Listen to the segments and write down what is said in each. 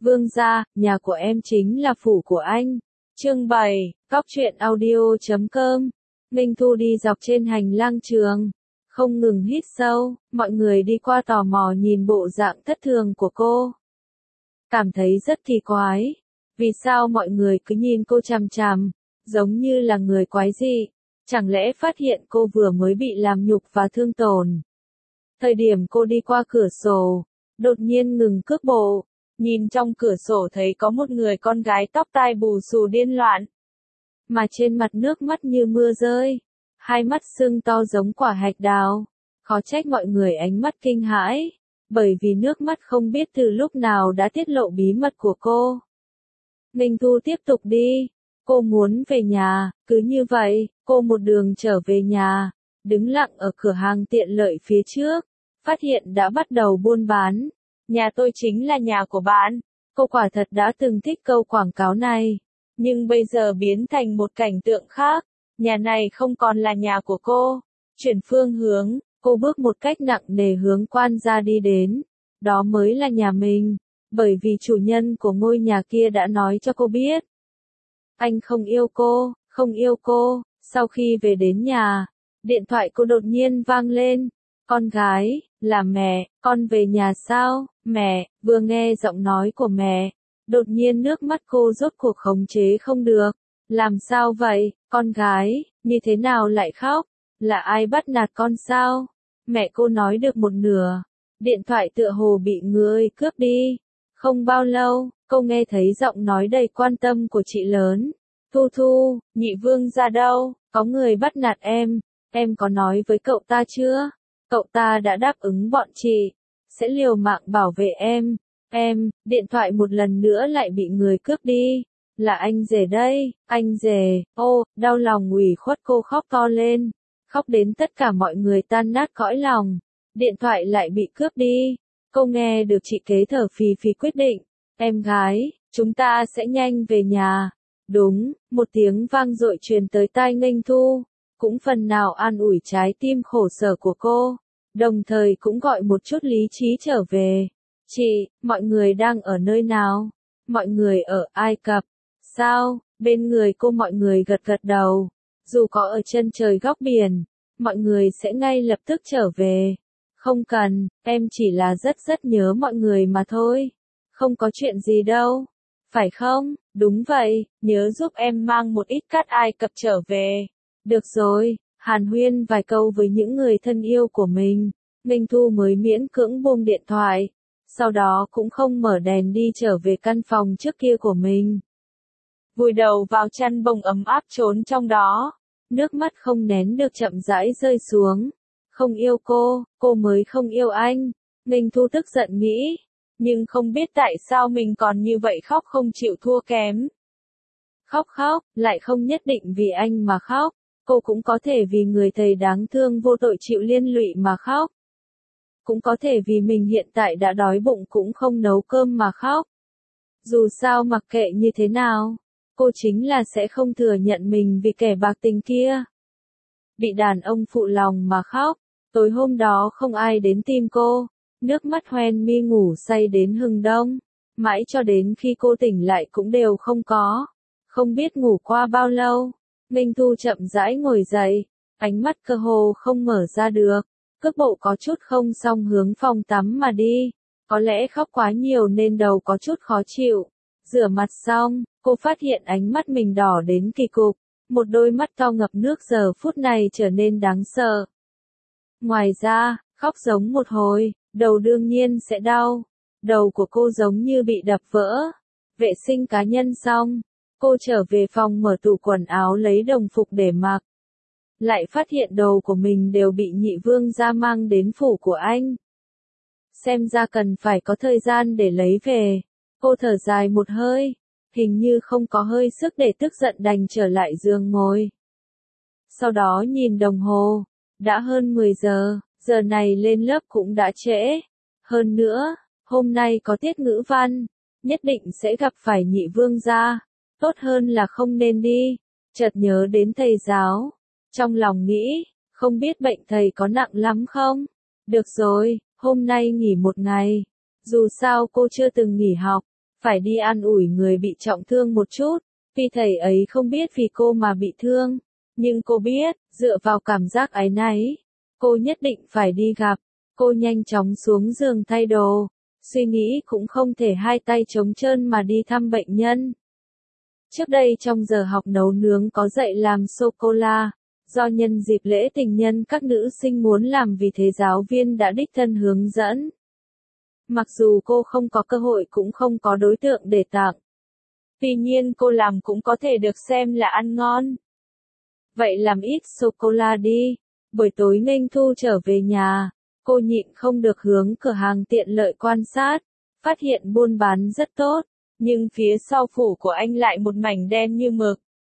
Vương gia, nhà của em chính là phủ của anh. Chương 7, Góc truyện audio.com. Minh Thu đi dọc trên hành lang trường, không ngừng hít sâu, mọi người đi qua tò mò nhìn bộ dạng thất thường của cô. Cảm thấy rất kỳ quái, vì sao mọi người cứ nhìn cô chằm chằm, giống như là người quái dị, chẳng lẽ phát hiện cô vừa mới bị làm nhục và thương tổn. Thời điểm cô đi qua cửa sổ, đột nhiên ngừng cước bộ, nhìn trong cửa sổ thấy có một người con gái tóc tai bù xù điên loạn. Mà trên mặt nước mắt như mưa rơi, hai mắt sưng to giống quả hạch đào, khó trách mọi người ánh mắt kinh hãi, bởi vì nước mắt không biết từ lúc nào đã tiết lộ bí mật của cô. Minh Thu tiếp tục đi, cô muốn về nhà, cứ như vậy, cô một đường trở về nhà, đứng lặng ở cửa hàng tiện lợi phía trước, phát hiện đã bắt đầu buôn bán. Nhà tôi chính là nhà của bạn. Cô quả thật đã từng thích câu quảng cáo này, nhưng bây giờ biến thành một cảnh tượng khác. Nhà này không còn là nhà của cô. Chuyển phương hướng, cô bước một cách nặng nề hướng quan gia đi đến. Đó mới là nhà mình, bởi vì chủ nhân của ngôi nhà kia đã nói cho cô biết. Anh không yêu cô, không yêu cô. Sau khi về đến nhà, điện thoại cô đột nhiên vang lên. Con gái, là mẹ, con về nhà sao? Mẹ, vừa nghe giọng nói của mẹ, đột nhiên nước mắt cô rốt cuộc khống chế không được. Làm sao vậy, con gái, như thế nào lại khóc? Là ai bắt nạt con sao? Mẹ cô nói được một nửa, điện thoại tựa hồ bị người cướp đi. Không bao lâu, cô nghe thấy giọng nói đầy quan tâm của chị lớn. Thu Thu, nhị vương ra đâu? Có người bắt nạt em có nói với cậu ta chưa? Cậu ta đã đáp ứng bọn chị, sẽ liều mạng bảo vệ em. Điện thoại một lần nữa lại bị người cướp đi. Là anh rể đây, anh rể. Ô, đau lòng ủy khuất cô khóc to lên. Khóc đến tất cả mọi người tan nát cõi lòng. Điện thoại lại bị cướp đi. Cô nghe được chị kế thở phì phì quyết định. Em gái, chúng ta sẽ nhanh về nhà. Đúng, một tiếng vang dội truyền tới tai Nghênh Thu, cũng phần nào an ủi trái tim khổ sở của cô, đồng thời cũng gọi một chút lý trí trở về. Chị, mọi người đang ở nơi nào? Mọi người ở Ai Cập. Sao? Bên người cô mọi người gật gật đầu. Dù có ở chân trời góc biển, mọi người sẽ ngay lập tức trở về. Không cần, em chỉ là rất nhớ mọi người mà thôi. Không có chuyện gì đâu. Phải không? Đúng vậy, nhớ giúp em mang một ít cát Ai Cập trở về. Được rồi, hàn huyên vài câu với những người thân yêu của mình, Minh Thu mới miễn cưỡng buông điện thoại, sau đó cũng không mở đèn đi trở về căn phòng trước kia của mình. Vùi đầu vào chăn bông ấm áp trốn trong đó, nước mắt không nén được chậm rãi rơi xuống. Không yêu cô mới không yêu anh, Minh Thu tức giận nghĩ, nhưng không biết tại sao mình còn như vậy khóc không chịu thua kém. Khóc, lại không nhất định vì anh mà khóc. Cô cũng có thể vì người thầy đáng thương vô tội chịu liên lụy mà khóc. Cũng có thể vì mình hiện tại đã đói bụng cũng không nấu cơm mà khóc. Dù sao mặc kệ như thế nào, cô chính là sẽ không thừa nhận mình vì kẻ bạc tình kia. Bị đàn ông phụ lòng mà khóc. Tối hôm đó không ai đến tìm cô, nước mắt hoen mi ngủ say đến hừng đông, mãi cho đến khi cô tỉnh lại cũng đều không có. Không biết ngủ qua bao lâu. Minh Thu chậm rãi ngồi dậy, ánh mắt cơ hồ không mở ra được, cước bộ có chút không xong hướng phòng tắm mà đi, có lẽ khóc quá nhiều nên đầu có chút khó chịu. Rửa mặt xong, cô phát hiện ánh mắt mình đỏ đến kỳ cục, một đôi mắt to ngập nước giờ phút này trở nên đáng sợ. Ngoài ra, khóc giống một hồi, đầu đương nhiên sẽ đau, đầu của cô giống như bị đập vỡ. Vệ sinh cá nhân xong, cô trở về phòng mở tủ quần áo lấy đồng phục để mặc. Lại phát hiện đồ của mình đều bị nhị vương gia mang đến phủ của anh. Xem ra cần phải có thời gian để lấy về. Cô thở dài một hơi, hình như không có hơi sức để tức giận đành trở lại giường ngồi. Sau đó nhìn đồng hồ, đã hơn 10 giờ, giờ này lên lớp cũng đã trễ. Hơn nữa, hôm nay có tiết ngữ văn, nhất định sẽ gặp phải nhị vương gia. Tốt hơn là không nên đi. Chợt nhớ đến thầy giáo, trong lòng nghĩ, không biết bệnh thầy có nặng lắm không? Được rồi, hôm nay nghỉ một ngày. Dù sao cô chưa từng nghỉ học, phải đi an ủi người bị trọng thương một chút. Tuy thầy ấy không biết vì cô mà bị thương, nhưng cô biết, dựa vào cảm giác áy náy, cô nhất định phải đi gặp. Cô nhanh chóng xuống giường thay đồ, suy nghĩ cũng không thể hai tay trống trơn mà đi thăm bệnh nhân. Trước đây trong giờ học nấu nướng có dạy làm sô-cô-la, do nhân dịp lễ tình nhân các nữ sinh muốn làm, vì thế giáo viên đã đích thân hướng dẫn. Mặc dù cô không có cơ hội cũng không có đối tượng để tặng. Tuy nhiên cô làm cũng có thể được xem là ăn ngon. Vậy làm ít sô-cô-la đi. Buổi tối Nghênh Thu trở về nhà, cô nhịn không được hướng cửa hàng tiện lợi quan sát, phát hiện buôn bán rất tốt, nhưng phía sau phủ của anh lại một mảnh đen như mực.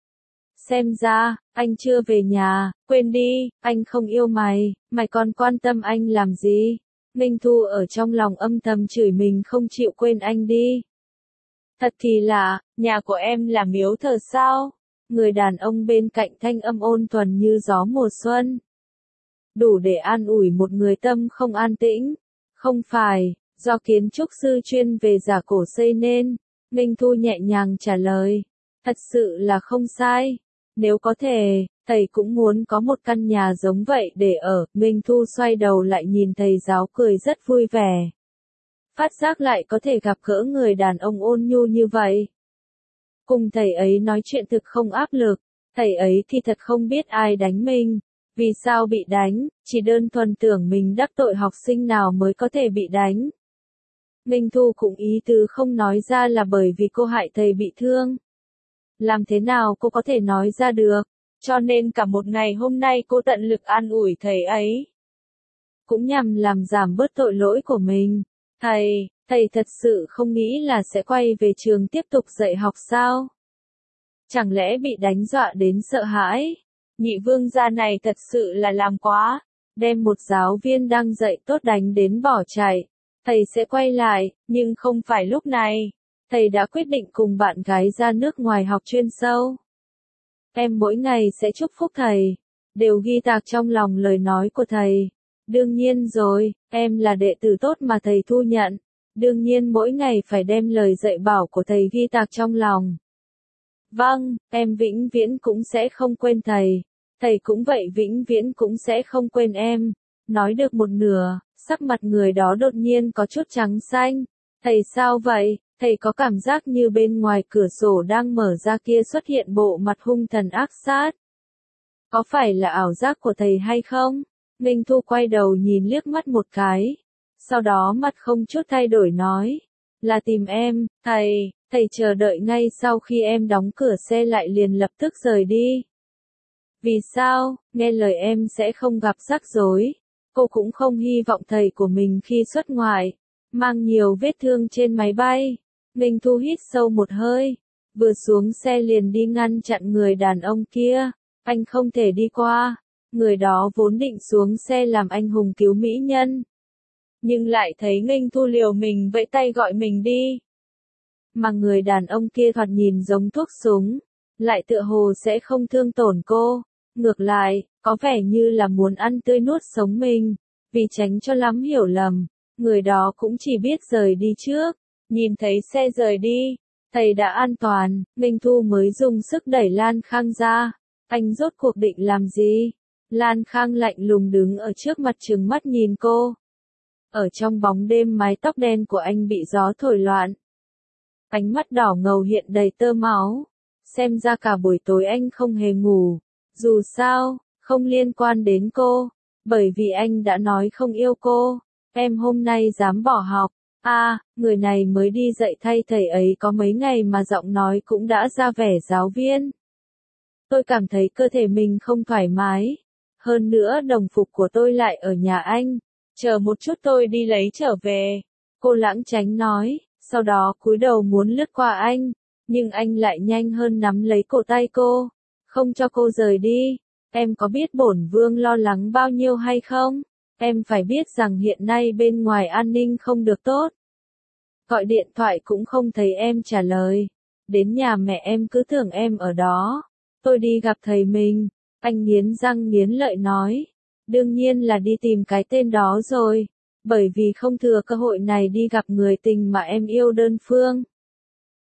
Xem ra, anh chưa về nhà, quên đi, anh không yêu mày, mày còn quan tâm anh làm gì? Nghênh Thu ở trong lòng âm thầm chửi mình không chịu quên anh đi. Thật kỳ lạ, nhà của em là miếu thờ sao? Người đàn ông bên cạnh thanh âm ôn thuần như gió mùa xuân. Đủ để an ủi một người tâm không an tĩnh. Không phải, do kiến trúc sư chuyên về giả cổ xây nên. Nghênh Thu nhẹ nhàng trả lời. Thật sự là không sai. Nếu có thể, thầy cũng muốn có một căn nhà giống vậy để ở. Nghênh Thu xoay đầu lại nhìn thầy giáo cười rất vui vẻ. Phát giác lại có thể gặp gỡ người đàn ông ôn nhu như vậy. Cùng thầy ấy nói chuyện thực không áp lực, thầy ấy thì thật không biết ai đánh mình. Vì sao bị đánh, chỉ đơn thuần tưởng mình đắc tội học sinh nào mới có thể bị đánh. Nghênh Thu cũng ý tứ không nói ra là bởi vì cô hại thầy bị thương. Làm thế nào cô có thể nói ra được, cho nên cả một ngày hôm nay cô tận lực an ủi thầy ấy. Cũng nhằm làm giảm bớt tội lỗi của mình. Thầy thật sự không nghĩ là sẽ quay về trường tiếp tục dạy học sao? Chẳng lẽ bị đánh dọa đến sợ hãi? Nhị vương gia này thật sự là làm quá, đem một giáo viên đang dạy tốt đánh đến bỏ chạy. Thầy sẽ quay lại, nhưng không phải lúc này. Thầy đã quyết định cùng bạn gái ra nước ngoài học chuyên sâu. Em mỗi ngày sẽ chúc phúc thầy, đều ghi tạc trong lòng lời nói của thầy. Đương nhiên rồi, em là đệ tử tốt mà thầy thu nhận. Đương nhiên mỗi ngày phải đem lời dạy bảo của thầy ghi tạc trong lòng. Vâng, em vĩnh viễn cũng sẽ không quên thầy. Thầy cũng vậy, vĩnh viễn cũng sẽ không quên em. Nói được một nửa, sắc mặt người đó đột nhiên có chút trắng xanh. Thầy sao vậy? Thầy có cảm giác như bên ngoài cửa sổ đang mở ra kia xuất hiện bộ mặt hung thần ác sát. Có phải là ảo giác của thầy hay không? Nghênh Thu quay đầu nhìn liếc mắt một cái. Sau đó mặt không chút thay đổi nói. Là tìm em, thầy chờ đợi ngay sau khi em đóng cửa xe lại liền lập tức rời đi. Vì sao, nghe lời em sẽ không gặp rắc rối. Cô cũng không hy vọng thầy của mình khi xuất ngoại, mang nhiều vết thương trên máy bay. Nghênh Thu hít sâu một hơi, vừa xuống xe liền đi ngăn chặn người đàn ông kia. Anh không thể đi qua. Người đó vốn định xuống xe làm anh hùng cứu mỹ nhân. Nhưng lại thấy Nghênh Thu liều mình vẫy tay gọi mình đi. Mà người đàn ông kia thoạt nhìn giống thuốc súng, lại tựa hồ sẽ không thương tổn cô. Ngược lại, có vẻ như là muốn ăn tươi nuốt sống mình. Vì tránh cho lắm hiểu lầm, người đó cũng chỉ biết rời đi trước. Nhìn thấy xe rời đi, thầy đã an toàn, Nghênh Thu mới dùng sức đẩy Lan Khang ra. Anh rốt cuộc định làm gì? Lan Khang lạnh lùng đứng ở trước mặt trừng mắt nhìn cô. Ở trong bóng đêm mái tóc đen của anh bị gió thổi loạn. Ánh mắt đỏ ngầu hiện đầy tơ máu. Xem ra cả buổi tối anh không hề ngủ. Dù sao, không liên quan đến cô. Bởi vì anh đã nói không yêu cô. Em hôm nay dám bỏ học. Người này mới đi dạy thay thầy ấy có mấy ngày mà giọng nói cũng đã ra vẻ giáo viên. Tôi cảm thấy cơ thể mình không thoải mái. Hơn nữa đồng phục của tôi lại ở nhà anh. Chờ một chút tôi đi lấy trở về. Cô lãng tránh nói, sau đó cúi đầu muốn lướt qua anh. Nhưng anh lại nhanh hơn nắm lấy cổ tay cô. Không cho cô rời đi. Em có biết bổn vương lo lắng bao nhiêu hay không? Em phải biết rằng hiện nay bên ngoài an ninh không được tốt. Gọi điện thoại cũng không thấy em trả lời. Đến nhà mẹ em cứ tưởng em ở đó. Tôi đi gặp thầy mình. Anh nghiến răng nghiến lợi nói. Đương nhiên là đi tìm cái tên đó rồi. Bởi vì không thừa cơ hội này đi gặp người tình mà em yêu đơn phương.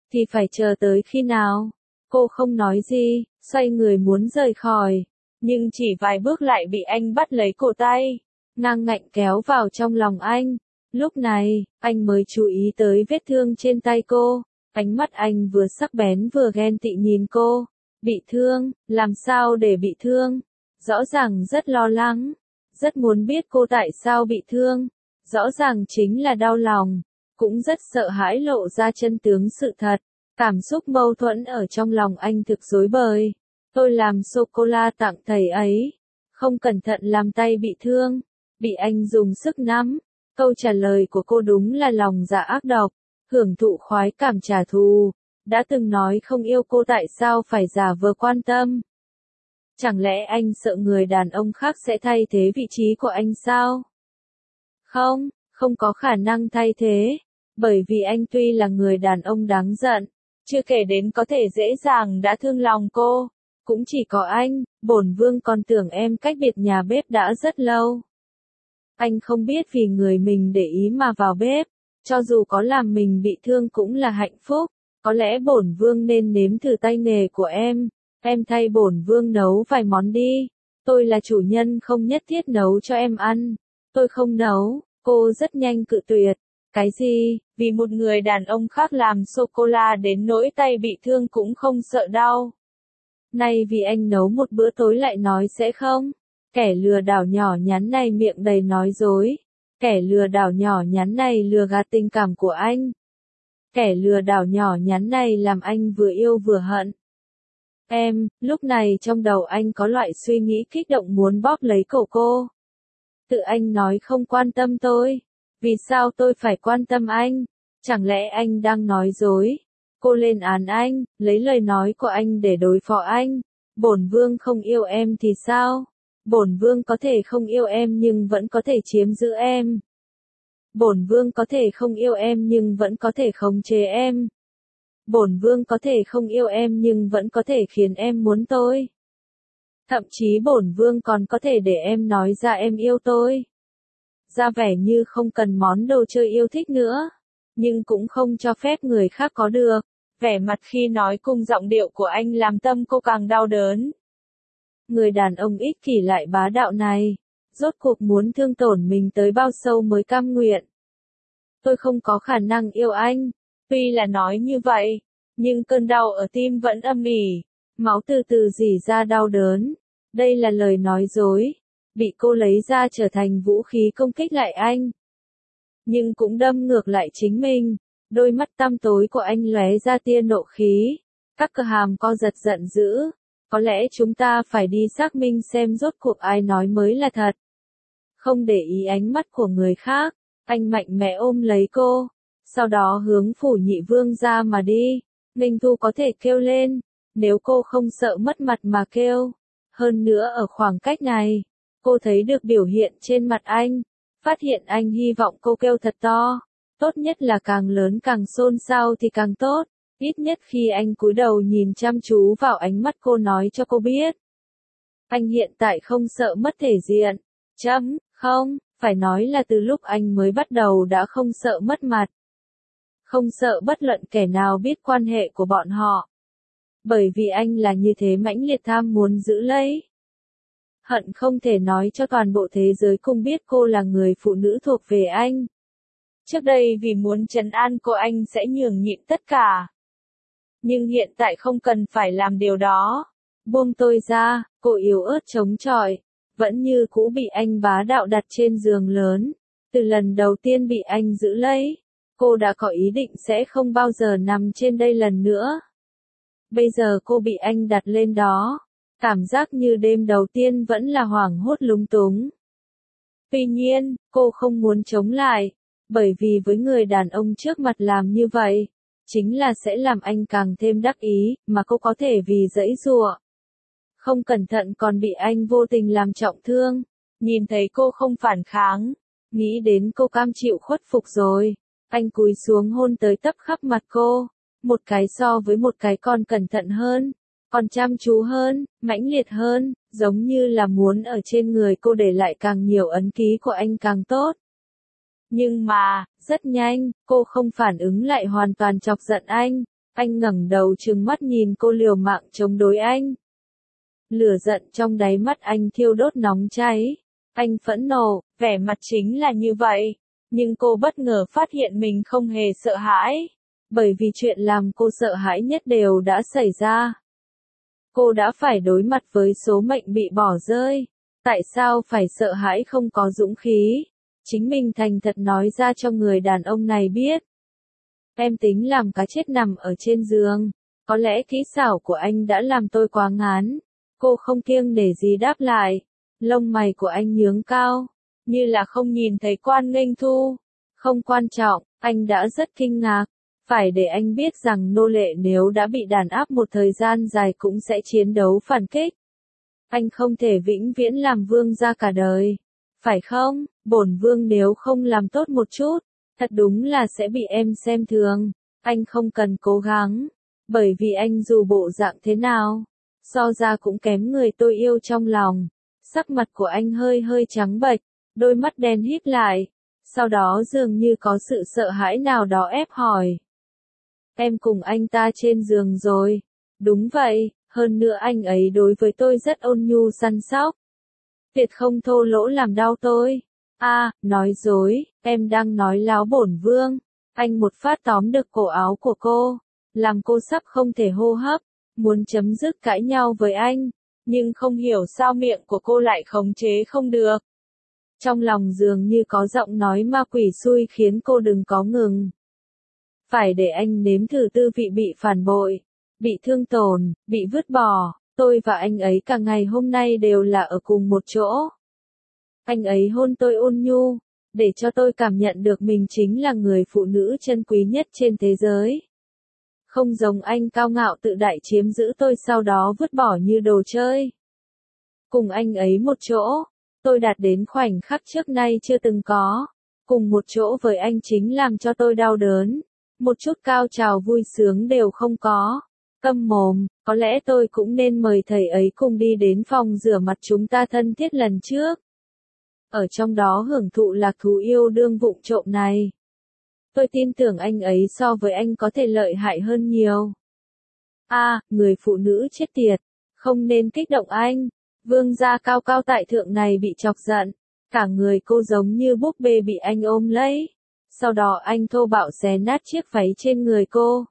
thì phải chờ tới khi nào? Cô không nói gì, xoay người muốn rời khỏi. Nhưng chỉ vài bước lại bị anh bắt lấy cổ tay, ngang ngạnh kéo vào trong lòng anh. Lúc này, anh mới chú ý tới vết thương trên tay cô. Ánh mắt anh vừa sắc bén vừa ghen tị nhìn cô. Bị thương, làm sao để bị thương? Rõ ràng rất lo lắng, rất muốn biết cô tại sao bị thương. Rõ ràng chính là đau lòng, cũng rất sợ hãi lộ ra chân tướng sự thật. Cảm xúc mâu thuẫn ở trong lòng anh thực rối bời. Tôi làm sô-cô-la tặng thầy ấy, không cẩn thận làm tay bị thương, bị anh dùng sức nắm. Câu trả lời của cô đúng là lòng dạ ác độc, hưởng thụ khoái cảm trả thù. Đã từng nói không yêu cô tại sao phải giả vờ quan tâm? Chẳng lẽ anh sợ người đàn ông khác sẽ thay thế vị trí của anh sao? Không, không có khả năng thay thế, bởi vì anh tuy là người đàn ông đáng giận, chưa kể đến có thể dễ dàng đã thương lòng cô, cũng chỉ có anh. Bổn vương còn tưởng em cách biệt nhà bếp đã rất lâu. Anh không biết vì người mình để ý mà vào bếp, cho dù có làm mình bị thương cũng là hạnh phúc. Có lẽ bổn vương nên nếm thử tay nghề của em thay bổn vương nấu vài món đi. Tôi là chủ nhân không nhất thiết nấu cho em ăn. Tôi không nấu. Cô rất nhanh cự tuyệt. Cái gì, vì một người đàn ông khác làm sô-cô-la đến nỗi tay bị thương cũng không sợ đau. Nay vì anh nấu một bữa tối lại nói sẽ không. Kẻ lừa đảo nhỏ nhắn này miệng đầy nói dối. Kẻ lừa đảo nhỏ nhắn này lừa gạt tình cảm của anh. Kẻ lừa đảo nhỏ nhắn này làm anh vừa yêu vừa hận. Lúc này trong đầu anh có loại suy nghĩ kích động muốn bóp lấy cổ cô. Tự anh nói không quan tâm tôi. Vì sao tôi phải quan tâm anh? Chẳng lẽ anh đang nói dối? Cô lên án anh, lấy lời nói của anh để đối phó anh. Bổn vương không yêu em thì sao? Bổn vương có thể không yêu em nhưng vẫn có thể chiếm giữ em. Bổn vương có thể không yêu em nhưng vẫn có thể khống chế em. Bổn vương có thể không yêu em nhưng vẫn có thể khiến em muốn tôi. Thậm chí bổn vương còn có thể để em nói ra em yêu tôi. Ra vẻ như không cần món đồ chơi yêu thích nữa, nhưng cũng không cho phép người khác có được. Vẻ mặt khi nói cùng giọng điệu của anh làm tâm cô càng đau đớn. Người đàn ông ích kỷ lại bá đạo này, rốt cuộc muốn thương tổn mình tới bao sâu mới cam nguyện. Tôi không có khả năng yêu anh. Tuy là nói như vậy, nhưng cơn đau ở tim vẫn âm ỉ, máu từ từ rỉ ra đau đớn. Đây là lời nói dối, bị cô lấy ra trở thành vũ khí công kích lại anh. Nhưng cũng đâm ngược lại chính mình. Đôi mắt tăm tối của anh lóe ra tia nộ khí, các cơ hàm co giật giận dữ. Có lẽ chúng ta phải đi xác minh xem rốt cuộc ai nói mới là thật. Không để ý ánh mắt của người khác, anh mạnh mẽ ôm lấy cô, sau đó hướng phủ nhị vương ra mà đi. Ninh Thu có thể kêu lên, nếu cô không sợ mất mặt mà kêu. Hơn nữa ở khoảng cách này, cô thấy được biểu hiện trên mặt anh, phát hiện anh hy vọng cô kêu thật to. Tốt nhất là càng lớn càng xôn xao thì càng tốt. Ít nhất khi anh cúi đầu nhìn chăm chú vào ánh mắt cô nói cho cô biết. Anh hiện tại không sợ mất thể diện. Không, phải nói là từ lúc anh mới bắt đầu đã không sợ mất mặt. Không sợ bất luận kẻ nào biết quan hệ của bọn họ. Bởi vì anh là như thế mãnh liệt tham muốn giữ lấy. Hận không thể nói cho toàn bộ thế giới cùng biết cô là người phụ nữ thuộc về anh. Trước đây vì muốn trấn an cô anh sẽ nhường nhịn tất cả. Nhưng hiện tại không cần phải làm điều đó. Buông tôi ra, cô yếu ớt chống chọi, vẫn như cũ bị anh bá đạo đặt trên giường lớn. Từ lần đầu tiên bị anh giữ lấy, cô đã có ý định sẽ không bao giờ nằm trên đây lần nữa. Bây giờ cô bị anh đặt lên đó, cảm giác như đêm đầu tiên vẫn là hoảng hốt lúng túng. Tuy nhiên, cô không muốn chống lại, bởi vì với người đàn ông trước mặt làm như vậy, chính là sẽ làm anh càng thêm đắc ý, mà cô có thể vì giãy giụa. Không cẩn thận còn bị anh vô tình làm trọng thương. Nhìn thấy cô không phản kháng, nghĩ đến cô cam chịu khuất phục rồi, anh cúi xuống hôn tới tấp khắp mặt cô, một cái so với một cái còn cẩn thận hơn, còn chăm chú hơn, mãnh liệt hơn, giống như là muốn ở trên người cô để lại càng nhiều ấn ký của anh càng tốt. Nhưng mà, rất nhanh, cô không phản ứng lại hoàn toàn chọc giận anh Anh ngẩng đầu trừng mắt nhìn cô liều mạng chống đối anh. Lửa giận trong đáy mắt anh thiêu đốt nóng cháy. Anh phẫn nộ, vẻ mặt chính là như vậy. Nhưng cô bất ngờ phát hiện mình không hề sợ hãi. Bởi vì chuyện làm cô sợ hãi nhất đều đã xảy ra. Cô đã phải đối mặt với số mệnh bị bỏ rơi. Tại sao phải sợ hãi không có dũng khí? Chính mình thành thật nói ra cho người đàn ông này biết. Em tính làm cá chết nằm ở trên giường. Có lẽ kỹ xảo của anh đã làm tôi quá ngán. Cô không kiêng nể gì đáp lại. Lông mày của anh nhướng cao. Như là không nhìn thấy Quan Nghênh Thu. Không quan trọng, anh đã rất kinh ngạc. Phải để anh biết rằng nô lệ nếu đã bị đàn áp một thời gian dài cũng sẽ chiến đấu phản kích. Anh không thể vĩnh viễn làm vương gia cả đời. Phải không? Bổn vương nếu không làm tốt một chút, thật đúng là sẽ bị em xem thường. Anh không cần cố gắng. Bởi vì anh dù bộ dạng thế nào, so ra cũng kém người tôi yêu trong lòng. Sắc mặt của anh hơi hơi trắng bệch, đôi mắt đen híp lại. Sau đó dường như có sự sợ hãi nào đó ép hỏi. Em cùng anh ta trên giường rồi. Đúng vậy, hơn nữa anh ấy đối với tôi rất ôn nhu săn sóc. Tuyệt không thô lỗ làm đau tôi. Nói dối, em đang nói láo bổn vương. Anh một phát tóm được cổ áo của cô, làm cô sắp không thể hô hấp, muốn chấm dứt cãi nhau với anh, nhưng không hiểu sao miệng của cô lại khống chế không được. Trong lòng dường như có giọng nói ma quỷ xui khiến cô đừng có ngừng. Phải để anh nếm thử tư vị bị phản bội, bị thương tổn, bị vứt bỏ. Tôi và anh ấy cả ngày hôm nay đều là ở cùng một chỗ. Anh ấy hôn tôi ôn nhu, để cho tôi cảm nhận được mình chính là người phụ nữ chân quý nhất trên thế giới. Không giống anh cao ngạo tự đại chiếm giữ tôi sau đó vứt bỏ như đồ chơi. Cùng anh ấy một chỗ, tôi đạt đến khoảnh khắc trước nay chưa từng có. Cùng một chỗ với anh chính làm cho tôi đau đớn. Một chút cao trào vui sướng đều không có. Câm mồm, có lẽ tôi cũng nên mời thầy ấy cùng đi đến phòng rửa mặt chúng ta thân thiết lần trước. Ở trong đó hưởng thụ lạc thú yêu đương vụng trộm này. Tôi tin tưởng anh ấy so với anh có thể lợi hại hơn nhiều. Người phụ nữ chết tiệt, không nên kích động anh. Vương gia cao cao tại thượng này bị chọc giận, cả người cô giống như búp bê bị anh ôm lấy. Sau đó anh thô bạo xé nát chiếc váy trên người cô.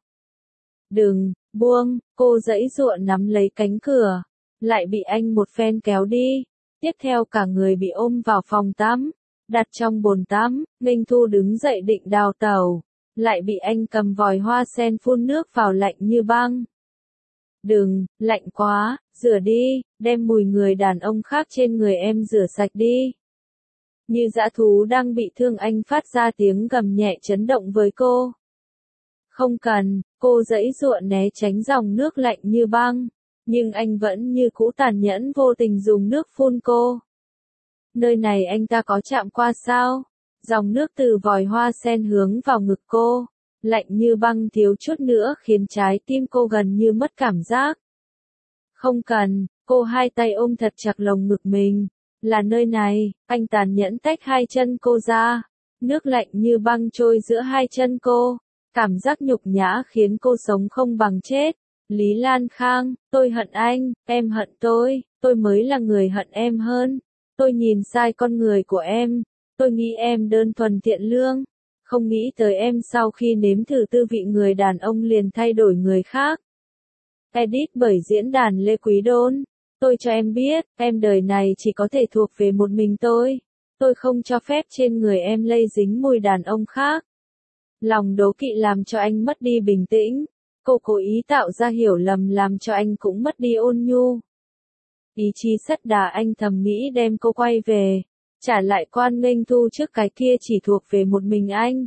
Đừng, buông, cô giãy giụa nắm lấy cánh cửa, lại bị anh một phen kéo đi. Tiếp theo cả người bị ôm vào phòng tắm, đặt trong bồn tắm. Nghênh Thu đứng dậy định đào tẩu, lại bị anh cầm vòi hoa sen phun nước vào lạnh như băng. Đừng, lạnh quá, rửa đi, đem mùi người đàn ông khác trên người em rửa sạch đi. Như dã thú đang bị thương anh phát ra tiếng gầm nhẹ chấn động với cô. Không cần, cô giãy giụa né tránh dòng nước lạnh như băng, nhưng anh vẫn như cũ tàn nhẫn vô tình dùng nước phun cô. Nơi này anh ta có chạm qua sao? Dòng nước từ vòi hoa sen hướng vào ngực cô, lạnh như băng thiếu chút nữa khiến trái tim cô gần như mất cảm giác. Không cần, cô hai tay ôm thật chặt lồng ngực mình. Là nơi này, anh tàn nhẫn tách hai chân cô ra. Nước lạnh như băng trôi giữa hai chân cô. Cảm giác nhục nhã khiến cô sống không bằng chết. Lý Lan Khang, tôi hận anh, em hận tôi mới là người hận em hơn. Tôi nhìn sai con người của em. Tôi nghĩ em đơn thuần thiện lương. Không nghĩ tới em sau khi nếm thử tư vị người đàn ông liền thay đổi người khác. Edit bởi diễn đàn Lê Quý Đôn. Tôi cho em biết, em đời này chỉ có thể thuộc về một mình tôi. Tôi không cho phép trên người em lây dính mùi đàn ông khác. Lòng đố kỵ làm cho anh mất đi bình tĩnh. Cô cố ý tạo ra hiểu lầm làm cho anh cũng mất đi ôn nhu. Ý chí sắt đá anh thầm nghĩ đem cô quay về. Trả lại Quan Nghênh Thu trước cái kia chỉ thuộc về một mình anh.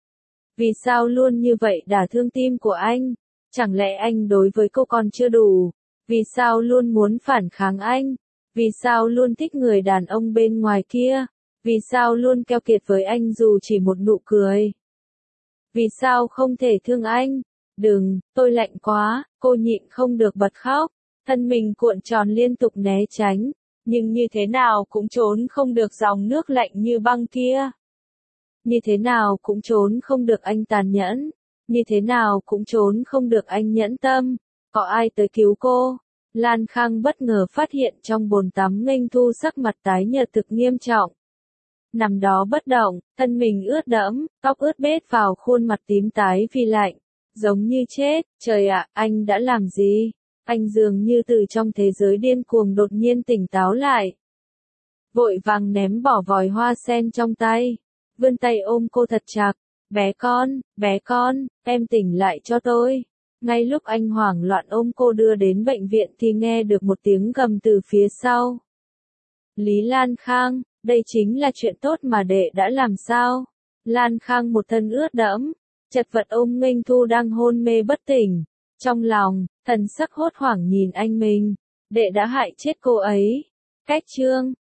Vì sao luôn như vậy đả thương tim của anh? Chẳng lẽ anh đối với cô còn chưa đủ? Vì sao luôn muốn phản kháng anh? Vì sao luôn thích người đàn ông bên ngoài kia? Vì sao luôn keo kiệt với anh dù chỉ một nụ cười? Vì sao không thể thương anh? Đừng, tôi lạnh quá, cô nhịn không được bật khóc. Thân mình cuộn tròn liên tục né tránh, nhưng như thế nào cũng trốn không được dòng nước lạnh như băng kia. Như thế nào cũng trốn không được anh tàn nhẫn, như thế nào cũng trốn không được anh nhẫn tâm. Có ai tới cứu cô? Lan Khang bất ngờ phát hiện trong bồn tắm Nghênh Thu sắc mặt tái nhợt thực nghiêm trọng. Nằm đó bất động, thân mình ướt đẫm, tóc ướt bết vào khuôn mặt tím tái vì lạnh, giống như chết. Trời ạ, anh đã làm gì? Anh dường như từ trong thế giới điên cuồng đột nhiên tỉnh táo lại. Vội vàng ném bỏ vòi hoa sen trong tay, vươn tay ôm cô thật chặt. Bé con, em tỉnh lại cho tôi. Ngay lúc anh hoảng loạn ôm cô đưa đến bệnh viện thì nghe được một tiếng gầm từ phía sau. Lý Lan Khang, đây chính là chuyện tốt mà đệ đã làm sao? Lan Khang một thân ướt đẫm, chật vật ôm Nghênh Thu đang hôn mê bất tỉnh. Trong lòng, thần sắc hốt hoảng nhìn anh mình. Đệ đã hại chết cô ấy. Cách chương